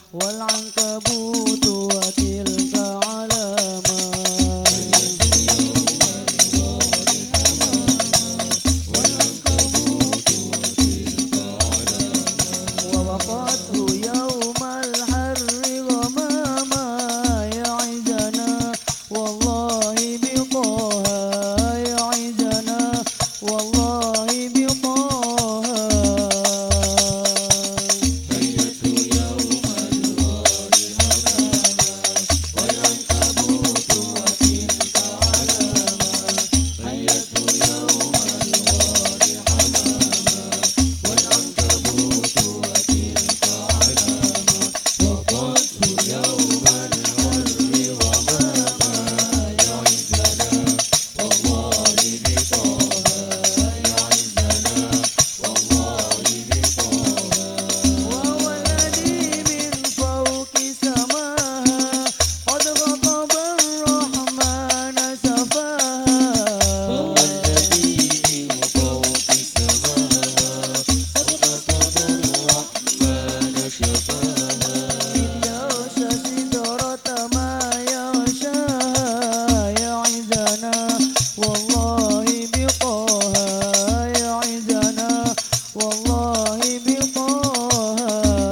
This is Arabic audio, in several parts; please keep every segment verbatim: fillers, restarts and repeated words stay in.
والعنكبوت وتلك علامات ووقته يوم الحر غماما يعزنا والله بطه يعزنا والله بطه هيت يوم الغار حماما والعنكبوت وتلك علامات هيت يوم الغار حماما والعنكبوت وتلك علامات وقته يوم الحر غماما يعزنا والله بطه يعزنا والله بطه وهو الذي من فوق سماها قد غضب الرحمن سفاها وهو الذي من فوق سماها قد غضب الرحمن شفاها إذ يغشى سدرة ما يغشاها يعزنا والله بطه يعزنا والله بطه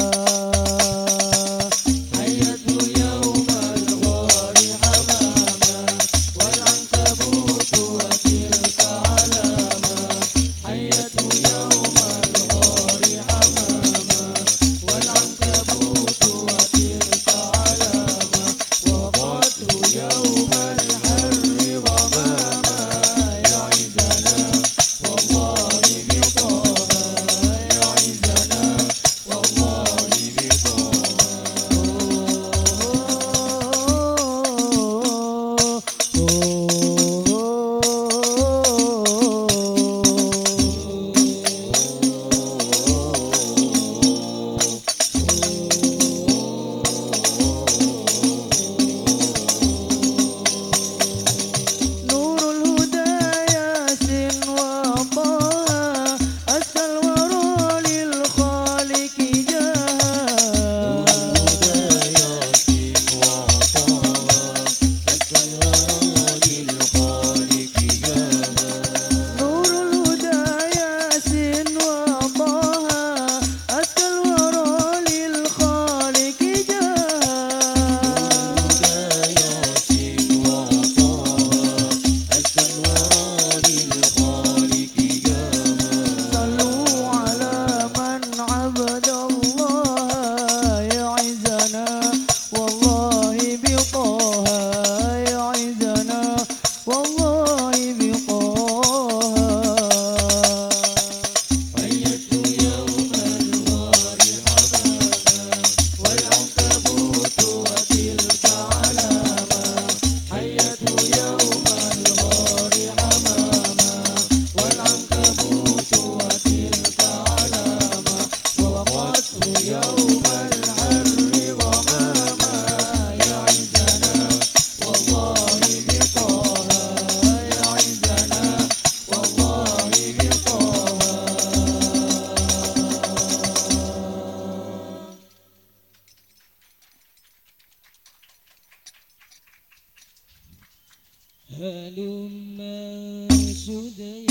هيت يوم الغار حماما والعنكبوت وتلك علامات هيت يوم الغار حماما والعنكبوت وتلك علامات وقته يوم الحر غماما يعزنا والله بطه يعزنا والله نور الهدى ياسين وطه أسى الورى للخالق جاها نور الهدى ياسين وطه أسى الورى للخالق جاها صلوا على من عبد الله يعزنا والله بطه يعزنا والله بطه هيت يوم الغار حماما والعنكبوت وتلك علامات هيت يوم الغار حماما والعنكبوت وتلك علامات ووقته يوم الحر غماما يعزنا والله بطه يعزنا والله بطه هلم سدى